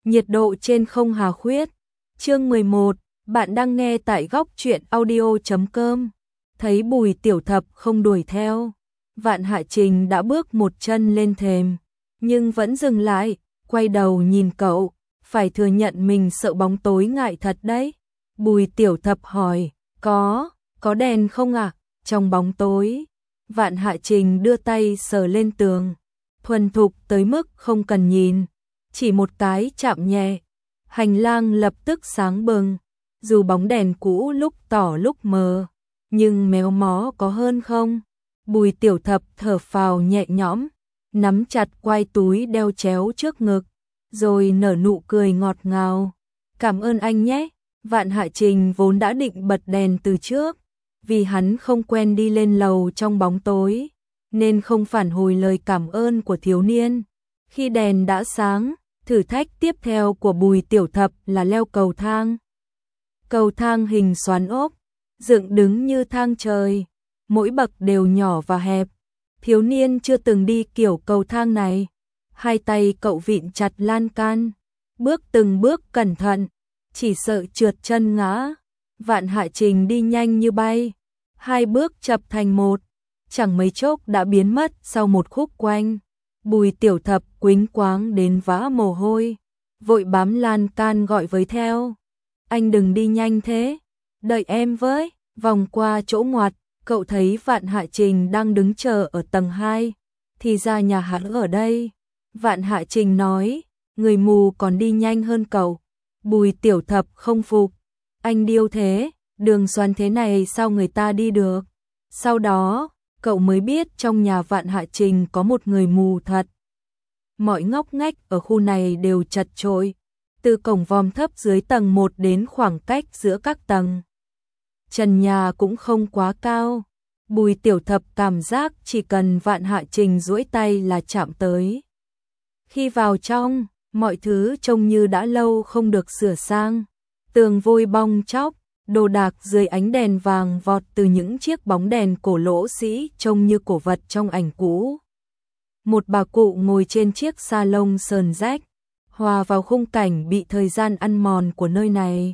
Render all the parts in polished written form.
Nhiệt độ trên không hà khuyết. Chương 11, bạn đang nghe tại góc truyện audio.com. Thấy Bùi Tiểu Thập không đuổi theo, Vạn Hạ Trình đã bước một chân lên thềm, nhưng vẫn dừng lại, quay đầu nhìn cậu, phải thừa nhận mình sợ bóng tối ngại thật đấy. Bùi Tiểu Thập hỏi, có đèn không ạ? Trong bóng tối, Vạn Hạ Trình đưa tay sờ lên tường, thuần thục tới mức không cần nhìn, chỉ một cái chạm nhẹ, hành lang lập tức sáng bừng, dù bóng đèn cũ lúc tỏ lúc mờ, nhưng méo mó có hơn không? Bùi Tiểu Thập thở phào nhẹ nhõm, nắm chặt quai túi đeo chéo trước ngực, rồi nở nụ cười ngọt ngào. Cảm ơn anh nhé. Vạn Hạ Trình vốn đã định bật đèn từ trước, vì hắn không quen đi lên lầu trong bóng tối, nên không phản hồi lời cảm ơn của thiếu niên. Khi đèn đã sáng, thử thách tiếp theo của Bùi Tiểu Thập là leo cầu thang. Cầu thang hình xoắn ốc, dựng đứng như thang trời, mỗi bậc đều nhỏ và hẹp. Thiếu niên chưa từng đi kiểu cầu thang này, hai tay cậu vịn chặt lan can, bước từng bước cẩn thận, chỉ sợ trượt chân ngã. Vạn Hạ Trình đi nhanh như bay, hai bước chập thành một, chẳng mấy chốc đã biến mất sau một khúc quanh. Bùi Tiểu Thập quĩnh quáng đến vã mồ hôi, vội bám lan can gọi với theo. Anh đừng đi nhanh thế, đợi em với. Vòng qua chỗ ngoặt, cậu thấy Vạn Hạ Trình đang đứng chờ ở tầng 2, thì ra nhà hắn ở đây. Vạn Hạ Trình nói, người mù còn đi nhanh hơn cậu. Bùi Tiểu Thập không phục, anh điêu thế, đường xoắn thế này sao người ta đi được. Sau đó, cậu mới biết trong nhà Vạn Hạ Trình có một người mù thật. Mọi ngóc ngách ở khu này đều chật chội, từ cổng vòm thấp dưới tầng 1 đến khoảng cách giữa các tầng. Trần nhà cũng không quá cao, Bùi Tiểu Thập cảm giác chỉ cần Vạn Hạ Trình duỗi tay là chạm tới. Khi vào trong, mọi thứ trông như đã lâu không được sửa sang, tường vôi bong tróc, đồ đạc dưới ánh đèn vàng vọt từ những chiếc bóng đèn cổ lỗ sĩ trông như cổ vật trong ảnh cũ. Một bà cụ ngồi trên chiếc sa lông sờn rách, hòa vào khung cảnh bị thời gian ăn mòn của nơi này.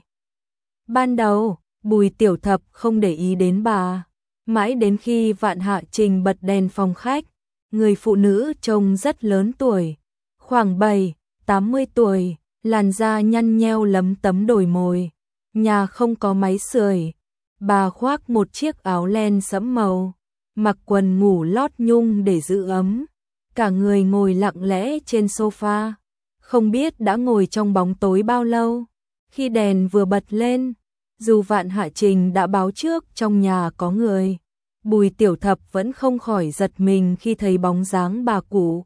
Ban đầu, Bùi Tiểu Thập không để ý đến bà, mãi đến khi Vạn Hạ Trình bật đèn phòng khách, người phụ nữ trông rất lớn tuổi, khoảng 7-80 tuổi, làn da nhăn nheo lấm tấm đồi mồi, nhà không có máy sưởi, bà khoác một chiếc áo len sẫm màu, mặc quần ngủ lót nhung để giữ ấm, cả người ngồi lặng lẽ trên sofa, không biết đã ngồi trong bóng tối bao lâu. Khi đèn vừa bật lên, dù Vạn Hạ Trình đã báo trước trong nhà có người, Bùi Tiểu Thập vẫn không khỏi giật mình khi thấy bóng dáng bà cụ.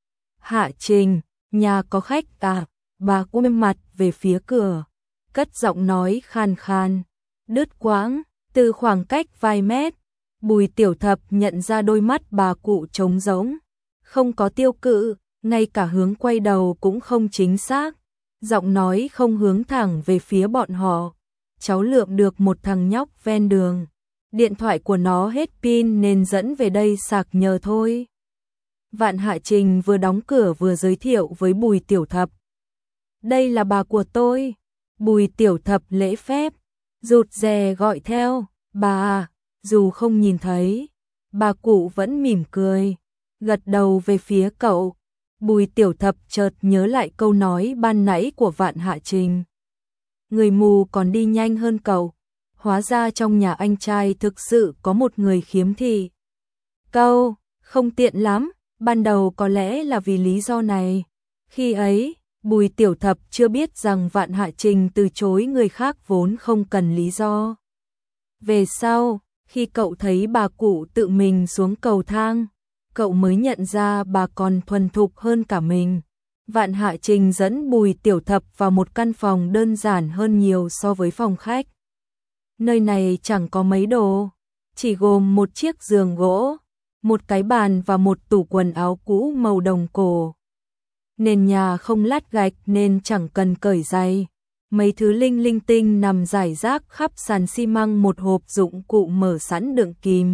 Hạ Trình, nhà có khách à? Bà quay mặt về phía cửa, cất giọng nói khan khan, đứt quãng, từ khoảng cách vài mét, Bùi Tiểu Thập nhận ra đôi mắt bà cụ trống rỗng, không có tiêu cự, ngay cả hướng quay đầu cũng không chính xác, giọng nói không hướng thẳng về phía bọn họ. Cháu lượm được một thằng nhóc ven đường, điện thoại của nó hết pin nên dẫn về đây sạc nhờ thôi. Vạn Hạ Trình vừa đóng cửa vừa giới thiệu với Bùi Tiểu Thập. Đây là bà của tôi. Bùi Tiểu Thập lễ phép, rụt rè gọi theo, bà à, dù không nhìn thấy, bà cụ vẫn mỉm cười, gật đầu về phía cậu. Bùi Tiểu Thập chợt nhớ lại câu nói ban nãy của Vạn Hạ Trình. Người mù còn đi nhanh hơn cậu, hóa ra trong nhà anh trai thực sự có một người khiếm thị. Câu, không tiện lắm, ban đầu có lẽ là vì lý do này. Khi ấy, Bùi Tiểu Thập chưa biết rằng Vạn Hạ Trình từ chối người khác vốn không cần lý do. Về sau, khi cậu thấy bà cụ tự mình xuống cầu thang, cậu mới nhận ra bà còn thuần thục hơn cả mình. Vạn Hạ Trình dẫn Bùi Tiểu Thập vào một căn phòng đơn giản hơn nhiều so với phòng khách. Nơi này chẳng có mấy đồ, chỉ gồm một chiếc giường gỗ, một cái bàn và một tủ quần áo cũ màu đồng cổ. Nền nhà không lát gạch nên chẳng cần cởi giày. Mấy thứ linh linh tinh nằm rải rác khắp sàn xi măng, một hộp dụng cụ mở sẵn đựng kìm,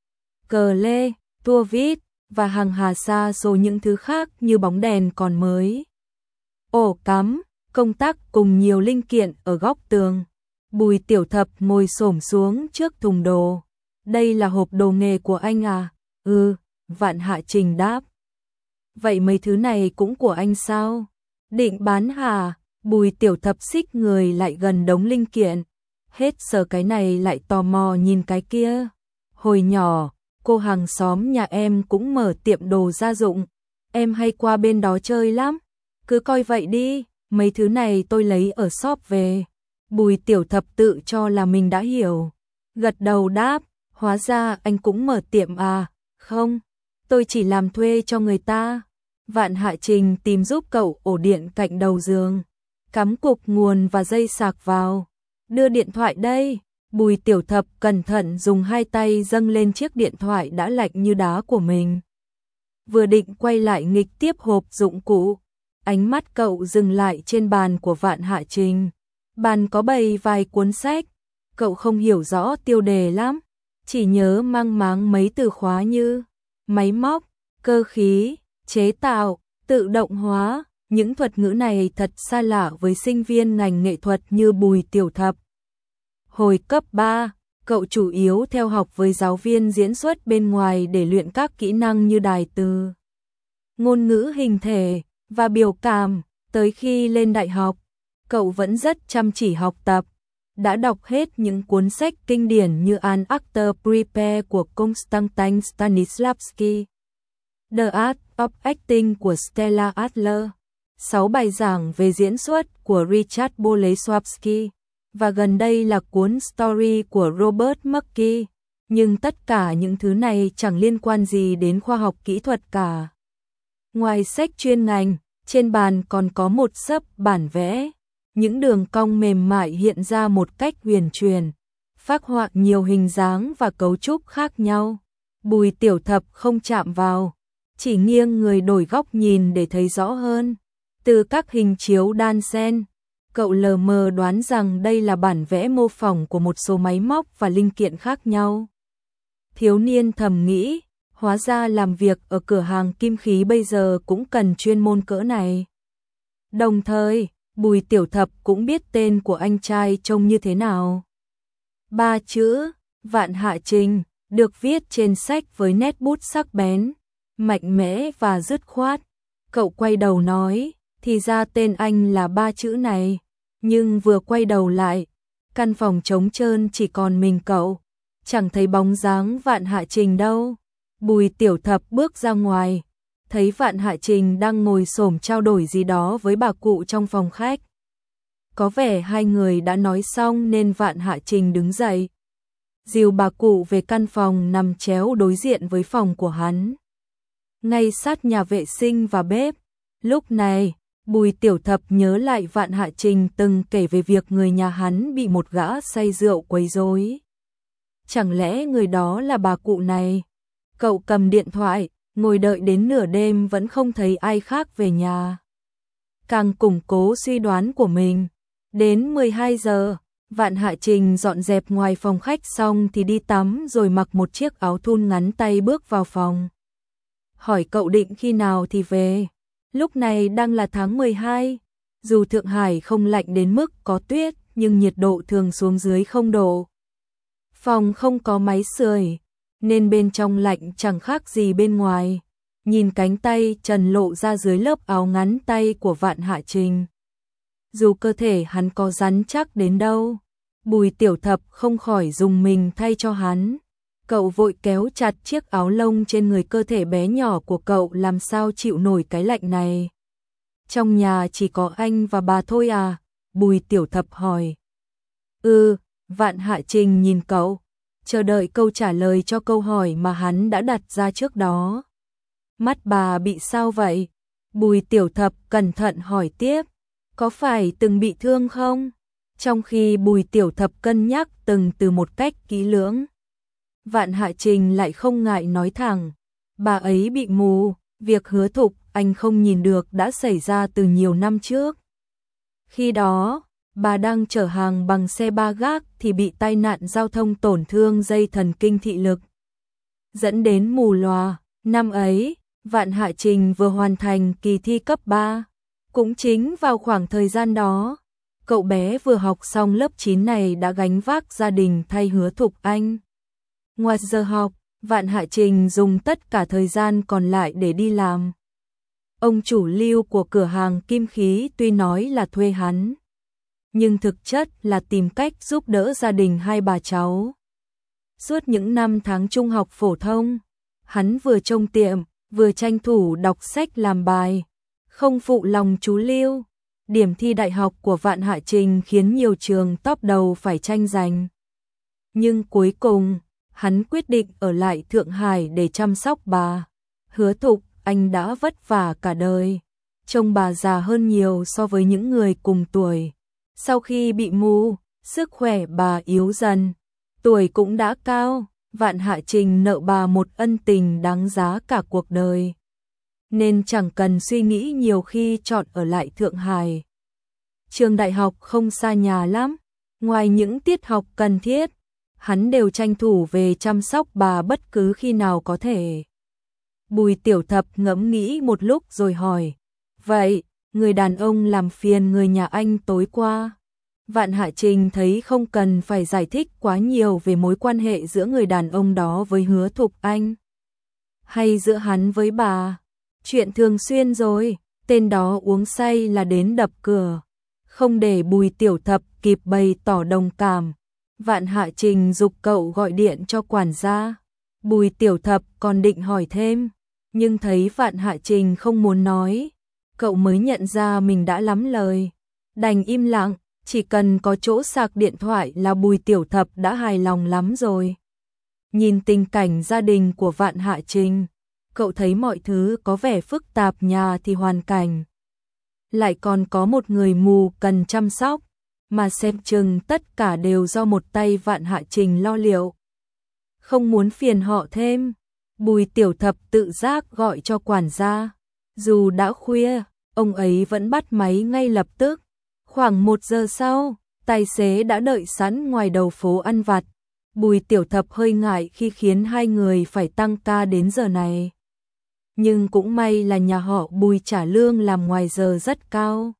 cờ lê, tua vít và hàng hà sa rồi những thứ khác như bóng đèn còn mới, ổ cắm, công tắc cùng nhiều linh kiện ở góc tường. Bùi Tiểu Thập ngồi xổm xuống trước thùng đồ. Đây là hộp đồ nghề của anh à? Ừ, Vạn Hạ Trình đáp. Vậy mấy thứ này cũng của anh sao? Định bán hả? Bùi Tiểu Thập xích người lại gần đống linh kiện. Hết sờ cái này lại tò mò nhìn cái kia. Hồi nhỏ, cô hàng xóm nhà em cũng mở tiệm đồ gia dụng. Em hay qua bên đó chơi lắm. Cứ coi vậy đi, mấy thứ này tôi lấy ở shop về. Bùi Tiểu Thập tự cho là mình đã hiểu. Gật đầu đáp, hóa ra anh cũng mở tiệm à? Không, tôi chỉ làm thuê cho người ta. Vạn Hạ Trình tìm giúp cậu ổ điện cạnh đầu giường. Cắm cục nguồn và dây sạc vào. Đưa điện thoại đây. Bùi Tiểu Thập cẩn thận dùng hai tay dâng lên chiếc điện thoại đã lạnh như đá của mình. Vừa định quay lại nghịch tiếp hộp dụng cụ, ánh mắt cậu dừng lại trên bàn của Vạn Hạ Trình. Bàn có bày vài cuốn sách, cậu không hiểu rõ tiêu đề lắm, chỉ nhớ mang máng mấy từ khóa như máy móc, cơ khí, chế tạo, tự động hóa. Những thuật ngữ này thật xa lạ với sinh viên ngành nghệ thuật như Bùi Tiểu Thập. Hồi cấp 3, cậu chủ yếu theo học với giáo viên diễn xuất bên ngoài để luyện các kỹ năng như đài từ, ngôn ngữ hình thể và biểu cảm. Tới khi lên đại học, cậu vẫn rất chăm chỉ học tập, đã đọc hết những cuốn sách kinh điển như An Actor Prepare của Konstantin Stanislavski, The Art of Acting của Stella Adler, 6 bài giảng về diễn xuất của Richard Bolesławski, và gần đây là cuốn Story của Robert McKee. Nhưng tất cả những thứ này chẳng liên quan gì đến khoa học kỹ thuật cả. Ngoài sách chuyên ngành, trên bàn còn có một xấp bản vẽ. Những đường cong mềm mại hiện ra một cách huyền truyền, phác họa nhiều hình dáng và cấu trúc khác nhau. Bùi Tiểu Thập không chạm vào, chỉ nghiêng người đổi góc nhìn để thấy rõ hơn. Từ các hình chiếu đan xen, cậu lờ mờ đoán rằng đây là bản vẽ mô phỏng của một số máy móc và linh kiện khác nhau. Thiếu niên thầm nghĩ, hóa ra làm việc ở cửa hàng kim khí bây giờ cũng cần chuyên môn cỡ này. Đồng thời, Bùi Tiểu Thập cũng biết tên của anh trai trông như thế nào. 3 chữ, Vạn Hạ Trình, được viết trên sách với nét bút sắc bén, mạnh mẽ và dứt khoát. Cậu quay đầu nói, thì ra tên anh là 3 chữ này. Nhưng vừa quay đầu lại, căn phòng trống trơn chỉ còn mình cậu, chẳng thấy bóng dáng Vạn Hạ Trình đâu. Bùi Tiểu Thập bước ra ngoài, thấy Vạn Hạ Trình đang ngồi xổm trao đổi gì đó với bà cụ trong phòng khách. Có vẻ hai người đã nói xong nên Vạn Hạ Trình đứng dậy, dìu bà cụ về căn phòng nằm chéo đối diện với phòng của hắn, ngay sát nhà vệ sinh và bếp. Lúc này, Bùi Tiểu Thập nhớ lại Vạn Hạ Trình từng kể về việc người nhà hắn bị một gã say rượu quấy rối. Chẳng lẽ người đó là bà cụ này? Cậu cầm điện thoại, ngồi đợi đến nửa đêm vẫn không thấy ai khác về nhà. Càng củng cố suy đoán của mình. Đến 12 giờ, Vạn Hạ Trình dọn dẹp ngoài phòng khách xong thì đi tắm rồi mặc một chiếc áo thun ngắn tay bước vào phòng. Hỏi cậu định khi nào thì về. Lúc này đang là tháng 12, dù Thượng Hải không lạnh đến mức có tuyết nhưng nhiệt độ thường xuống dưới 0 độ. Phòng không có máy sưởi nên bên trong lạnh chẳng khác gì bên ngoài. Nhìn cánh tay trần lộ ra dưới lớp áo ngắn tay của Vạn Hạ Trình. Dù cơ thể hắn có rắn chắc đến đâu, Bùi Tiểu Thập không khỏi dùng mình thay cho hắn. Cậu vội kéo chặt chiếc áo lông trên người cơ thể bé nhỏ của cậu, làm sao chịu nổi cái lạnh này. Trong nhà chỉ có anh và bà thôi à? Bùi Tiểu Thập hỏi. Vạn Hạ Trình nhìn cậu, chờ đợi câu trả lời cho câu hỏi mà hắn đã đặt ra trước đó. Mắt bà bị sao vậy? Bùi Tiểu Thập cẩn thận hỏi tiếp. Có phải từng bị thương không? Trong khi Bùi Tiểu Thập cân nhắc từng từ một cách kỹ lưỡng, Vạn Hạ Trình lại không ngại nói thẳng. Bà ấy bị mù, việc Hứa Thục anh không nhìn được đã xảy ra từ nhiều năm trước. Khi đó, bà đang chở hàng bằng xe ba gác thì bị tai nạn giao thông tổn thương dây thần kinh thị lực, dẫn đến mù lòa. Năm ấy, Vạn Hạ Trình vừa hoàn thành kỳ thi cấp 3. Cũng chính vào khoảng thời gian đó, cậu bé vừa học xong lớp 9 này đã gánh vác gia đình thay Hứa Thục Anh. Ngoài giờ học, Vạn Hạ Trình dùng tất cả thời gian còn lại để đi làm. Ông chủ Lưu của cửa hàng kim khí tuy nói là thuê hắn, nhưng thực chất là tìm cách giúp đỡ gia đình hai bà cháu. Suốt những năm tháng trung học phổ thông, hắn vừa trông tiệm, vừa tranh thủ đọc sách làm bài, không phụ lòng chú Lưu. Điểm thi đại học của Vạn Hạ Trình khiến nhiều trường top đầu phải tranh giành. Nhưng cuối cùng, hắn quyết định ở lại Thượng Hải để chăm sóc bà. Hứa Thục Anh đã vất vả cả đời, trông bà già hơn nhiều so với những người cùng tuổi. Sau khi bị mù, sức khỏe bà yếu dần, tuổi cũng đã cao, Vạn Hạ Trình nợ bà một ân tình đáng giá cả cuộc đời, nên chẳng cần suy nghĩ nhiều khi chọn ở lại Thượng Hải. Trường đại học không xa nhà lắm, ngoài những tiết học cần thiết, hắn đều tranh thủ về chăm sóc bà bất cứ khi nào có thể. Bùi Tiểu Thập ngẫm nghĩ một lúc rồi hỏi, vậy, người đàn ông làm phiền người nhà anh tối qua? Vạn Hạ Trình thấy không cần phải giải thích quá nhiều về mối quan hệ giữa người đàn ông đó với Hứa Thục Anh, hay giữa hắn với bà. Chuyện thường xuyên rồi, tên đó uống say là đến đập cửa. Không để Bùi Tiểu Thập kịp bày tỏ đồng cảm, Vạn Hạ Trình giục cậu gọi điện cho quản gia. Bùi Tiểu Thập còn định hỏi thêm, nhưng thấy Vạn Hạ Trình không muốn nói, cậu mới nhận ra mình đã lắm lời, đành im lặng. Chỉ cần có chỗ sạc điện thoại là Bùi Tiểu Thập đã hài lòng lắm rồi. Nhìn tình cảnh gia đình của Vạn Hạ Trình, cậu thấy mọi thứ có vẻ phức tạp, nhà thì hoàn cảnh lại còn có một người mù cần chăm sóc, mà xem chừng tất cả đều do một tay Vạn Hạ Trình lo liệu. Không muốn phiền họ thêm, Bùi Tiểu Thập tự giác gọi cho quản gia. Dù đã khuya, ông ấy vẫn bắt máy ngay lập tức. Khoảng 1 giờ sau, tài xế đã đợi sẵn ngoài đầu phố ăn vặt. Bùi Tiểu Thập hơi ngại khi khiến hai người phải tăng ca đến giờ này. Nhưng cũng may là nhà họ Bùi trả lương làm ngoài giờ rất cao.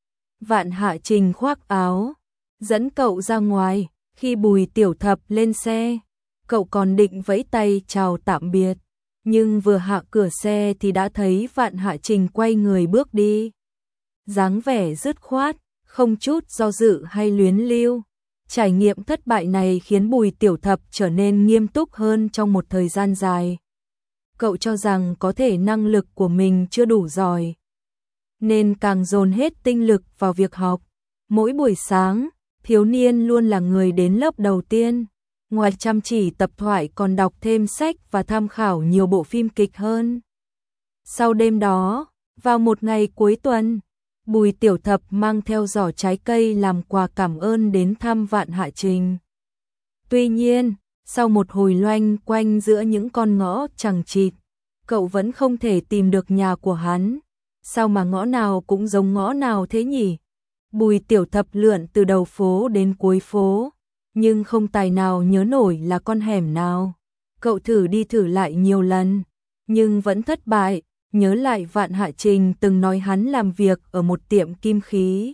Vạn Hạ Trình khoác áo, dẫn cậu ra ngoài. Khi Bùi Tiểu Thập lên xe, cậu còn định vẫy tay chào tạm biệt, nhưng vừa hạ cửa xe thì đã thấy Vạn Hạ Trình quay người bước đi. Dáng vẻ dứt khoát, không chút do dự hay luyến lưu. Trải nghiệm thất bại này khiến Bùi Tiểu Thập trở nên nghiêm túc hơn trong một thời gian dài. Cậu cho rằng có thể năng lực của mình chưa đủ giỏi, nên càng dồn hết tinh lực vào việc học. Mỗi buổi sáng, thiếu niên luôn là người đến lớp đầu tiên. Ngoài chăm chỉ tập thoại còn đọc thêm sách và tham khảo nhiều bộ phim kịch hơn. Sau đêm đó, vào một ngày cuối tuần, Bùi Tiểu Thập mang theo giỏ trái cây làm quà cảm ơn đến thăm Vạn Hạ Trình. Tuy nhiên, sau một hồi loanh quanh giữa những con ngõ chằng chịt, cậu vẫn không thể tìm được nhà của hắn. Sao mà ngõ nào cũng giống ngõ nào thế nhỉ? Bùi Tiểu Thập lượn từ đầu phố đến cuối phố, nhưng không tài nào nhớ nổi là con hẻm nào. Cậu thử đi thử lại nhiều lần, nhưng vẫn thất bại. Nhớ lại Vạn Hạ Trình từng nói hắn làm việc ở một tiệm kim khí.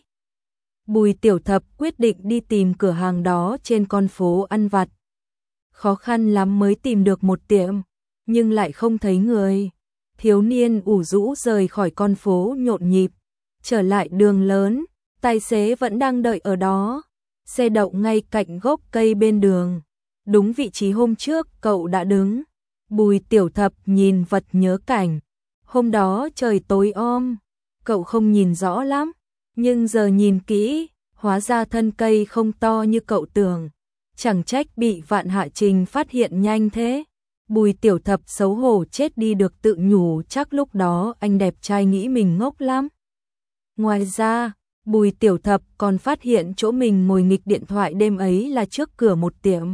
Bùi Tiểu Thập quyết định đi tìm cửa hàng đó trên con phố ăn vặt. Khó khăn lắm mới tìm được một tiệm, nhưng lại không thấy người. Thiếu niên ủ rũ rời khỏi con phố nhộn nhịp, trở lại đường lớn, tài xế vẫn đang đợi ở đó. Xe đậu ngay cạnh gốc cây bên đường, đúng vị trí hôm trước cậu đã đứng. Bùi Tiểu Thập nhìn vật nhớ cảnh. Hôm đó trời tối om, cậu không nhìn rõ lắm, nhưng giờ nhìn kỹ, hóa ra thân cây không to như cậu tưởng. Chẳng trách bị Vạn Hạ Trình phát hiện nhanh thế. Bùi Tiểu Thập xấu hổ chết đi được tự nhủ, chắc lúc đó anh đẹp trai nghĩ mình ngốc lắm. Ngoài ra, Bùi Tiểu Thập còn phát hiện chỗ mình ngồi nghịch điện thoại đêm ấy là trước cửa một tiệm.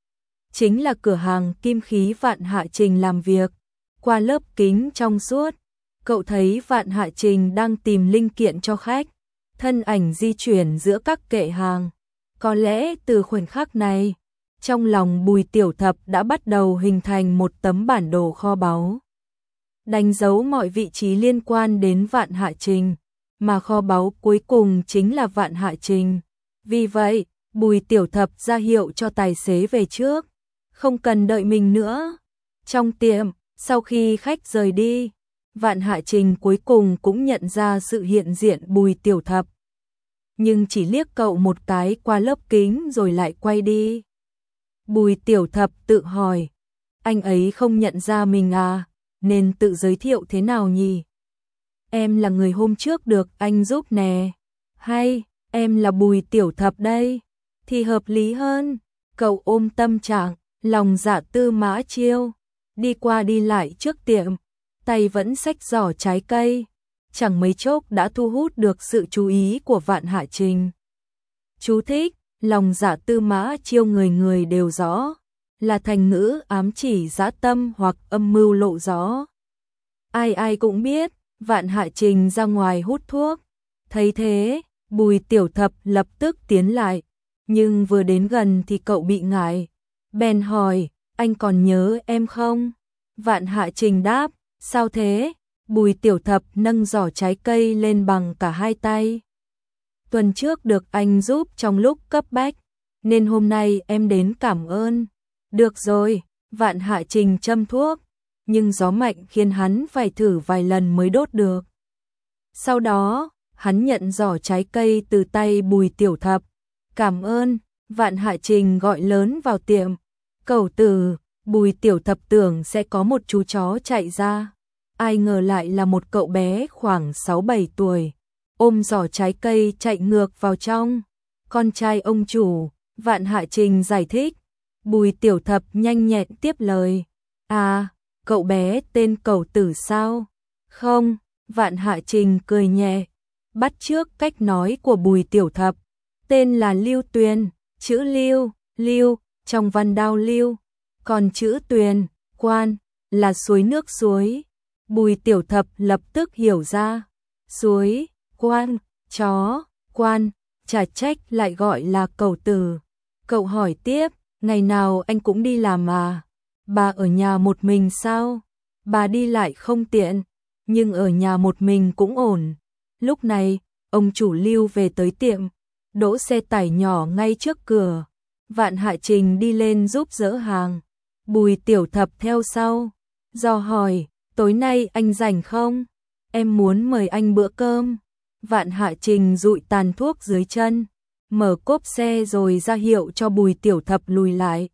Chính là cửa hàng kim khí Vạn Hạ Trình làm việc. Qua lớp kính trong suốt, cậu thấy Vạn Hạ Trình đang tìm linh kiện cho khách, thân ảnh di chuyển giữa các kệ hàng. Có lẽ từ khoảnh khắc này, trong lòng Bùi Tiểu Thập đã bắt đầu hình thành một tấm bản đồ kho báu, đánh dấu mọi vị trí liên quan đến Vạn Hạ Trình. mà kho báu cuối cùng chính là Vạn Hạ Trình. Vì vậy, Bùi Tiểu Thập ra hiệu cho tài xế về trước, không cần đợi mình nữa. Trong tiệm, sau khi khách rời đi, Vạn Hạ Trình cuối cùng cũng nhận ra sự hiện diện Bùi Tiểu Thập. Nhưng chỉ liếc cậu một cái qua lớp kính rồi lại quay đi. Bùi Tiểu Thập tự hỏi, anh ấy không nhận ra mình à, nên tự giới thiệu thế nào nhỉ? Em là người hôm trước được anh giúp nè. Hay, em là Bùi Tiểu Thập đây, thì hợp lý hơn. Cậu ôm tâm trạng, lòng dạ tư mã chiêu, đi qua đi lại trước tiệm, tay vẫn xách giỏ trái cây. Chẳng mấy chốc đã thu hút được sự chú ý của Vạn Hạ Trình. Chú thích, lòng dạ tư mã chiêu người người đều rõ, là thành ngữ ám chỉ dã tâm hoặc âm mưu lộ rõ. Ai ai cũng biết, Vạn Hạ Trình ra ngoài hút thuốc. Thấy thế, Bùi Tiểu Thập lập tức tiến lại, nhưng vừa đến gần thì cậu bị ngại. Bèn hỏi, anh còn nhớ em không? Vạn Hạ Trình đáp, sao thế? Bùi Tiểu Thập nâng giỏ trái cây lên bằng cả hai tay. Tuần trước được anh giúp trong lúc cấp bách, nên hôm nay em đến cảm ơn. Được rồi, Vạn Hạ Trình châm thuốc, nhưng gió mạnh khiến hắn phải thử vài lần mới đốt được. Sau đó, hắn nhận giỏ trái cây từ tay Bùi Tiểu Thập. Cảm ơn, Vạn Hạ Trình gọi lớn vào tiệm. Cẩu tử, Bùi Tiểu Thập tưởng sẽ có một chú chó chạy ra. Ai ngờ lại là một cậu bé khoảng 6-7 tuổi, ôm giỏ trái cây chạy ngược vào trong. Con trai ông chủ, Vạn Hạ Trình giải thích. Bùi Tiểu Thập nhanh nhẹn tiếp lời. À, cậu bé tên Cẩu Tử sao? Không, Vạn Hạ Trình cười nhẹ, bắt chước cách nói của Bùi Tiểu Thập. Tên là Lưu Tuyền, chữ Lưu, Lưu, trong văn đao Lưu, còn chữ Tuyền, Quan, là suối nước suối. Bùi Tiểu Thập lập tức hiểu ra. Suối, quan, chó, quan, chả trách lại gọi là Cẩu Tử. Cậu hỏi tiếp, ngày nào anh cũng đi làm à? Bà ở nhà một mình sao? Bà đi lại không tiện, nhưng ở nhà một mình cũng ổn. Lúc này, ông chủ Lưu về tới tiệm, đỗ xe tải nhỏ ngay trước cửa. Vạn Hạ Trình đi lên giúp dỡ hàng. Bùi Tiểu Thập theo sau, dò hỏi, tối nay anh rảnh không? Em muốn mời anh bữa cơm. Vạn Hạ Trình dụi tàn thuốc dưới chân, mở cốp xe rồi ra hiệu cho Bùi Tiểu Thập lùi lại.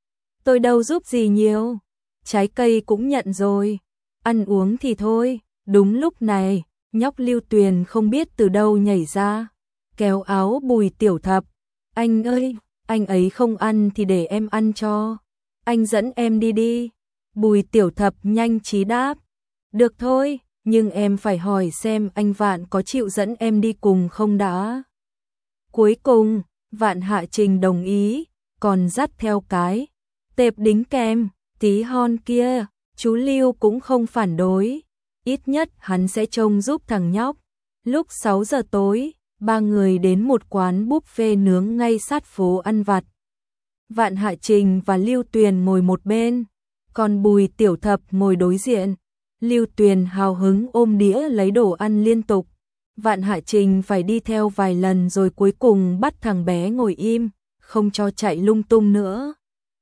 Tôi đâu giúp gì nhiều, trái cây cũng nhận rồi, ăn uống thì thôi. Đúng lúc này, nhóc Lưu Tuyền không biết từ đâu nhảy ra, kéo áo Bùi Tiểu Thập. Anh ơi, anh ấy không ăn thì để em ăn cho. Anh dẫn em đi đi. Bùi Tiểu Thập nhanh trí đáp. Được thôi, nhưng em phải hỏi xem anh Vạn có chịu dẫn em đi cùng không đã. Cuối cùng, Vạn Hạ Trình đồng ý, còn dắt theo cái tệp đính kèm, tí hon kia. Chú Lưu cũng không phản đối, ít nhất hắn sẽ trông giúp thằng nhóc. Lúc 6 giờ tối, ba người đến một quán buffet nướng ngay sát phố ăn vặt. Vạn Hạ Trình và Lưu Tuyền ngồi một bên, còn Bùi Tiểu Thập ngồi đối diện. Lưu Tuyền hào hứng ôm đĩa lấy đồ ăn liên tục. Vạn Hạ Trình phải đi theo vài lần rồi cuối cùng bắt thằng bé ngồi im, không cho chạy lung tung nữa.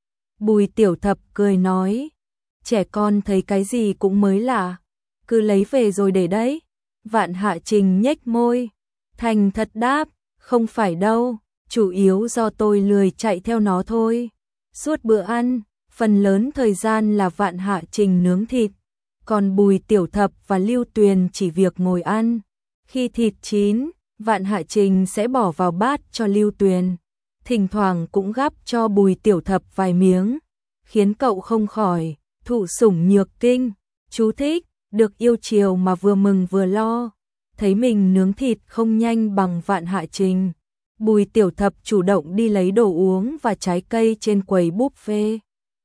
Bùi Tiểu Thập cười nói, trẻ con thấy cái gì cũng mới lạ, cứ lấy về rồi để đấy. Vạn Hạ Trình nhếch môi, thành thật đáp, không phải đâu, chủ yếu do tôi lười chạy theo nó thôi. Suốt bữa ăn, phần lớn thời gian là Vạn Hạ Trình nướng thịt, còn Bùi Tiểu Thập và Lưu Tuyền chỉ việc ngồi ăn. Khi thịt chín, Vạn Hạ Trình sẽ bỏ vào bát cho Lưu Tuyền, thỉnh thoảng cũng gắp cho Bùi Tiểu Thập vài miếng, khiến cậu không khỏi thụ sủng nhược kinh. Chú thích, được yêu chiều mà vừa mừng vừa lo. Thấy mình nướng thịt không nhanh bằng Vạn Hạ Trình, Bùi Tiểu Thập chủ động đi lấy đồ uống và trái cây trên quầy buffet.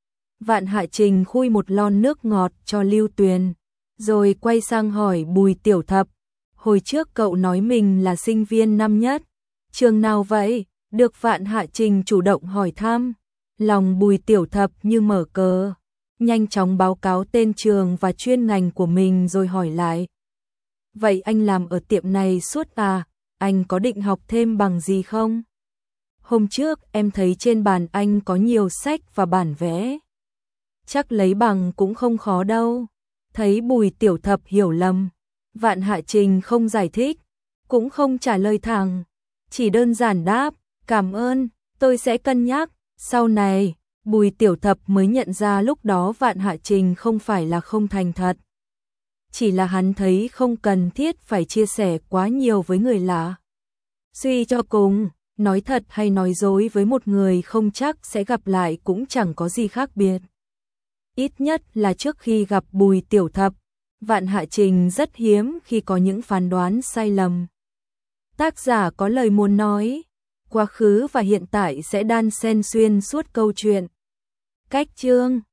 Vạn Hạ Trình khui một lon nước ngọt cho Lưu Tuyền, rồi quay sang hỏi Bùi Tiểu Thập, hồi trước cậu nói mình là sinh viên năm nhất, trường nào vậy? Được Vạn Hạ Trình chủ động hỏi thăm, lòng Bùi Tiểu Thập như mở cờ, nhanh chóng báo cáo tên trường và chuyên ngành của mình rồi hỏi lại. vậy anh làm ở tiệm này suốt à, anh có định học thêm bằng gì không? Hôm trước em thấy trên bàn anh có nhiều sách và bản vẽ. Chắc lấy bằng cũng không khó đâu. Thấy Bùi Tiểu Thập hiểu lầm, Vạn Hạ Trình không giải thích, cũng không trả lời thẳng, chỉ đơn giản đáp, cảm ơn, tôi sẽ cân nhắc. Sau này, Bùi Tiểu Thập mới nhận ra lúc đó Vạn Hạ Trình không phải là không thành thật. Chỉ là hắn thấy không cần thiết phải chia sẻ quá nhiều với người lạ. Suy cho cùng, nói thật hay nói dối với một người không chắc sẽ gặp lại cũng chẳng có gì khác biệt. Ít nhất là trước khi gặp Bùi Tiểu Thập, Vạn Hạ Trình rất hiếm khi có những phán đoán sai lầm. Tác giả có lời muốn nói, quá khứ và hiện tại sẽ đan xen xuyên suốt câu chuyện. Cách chương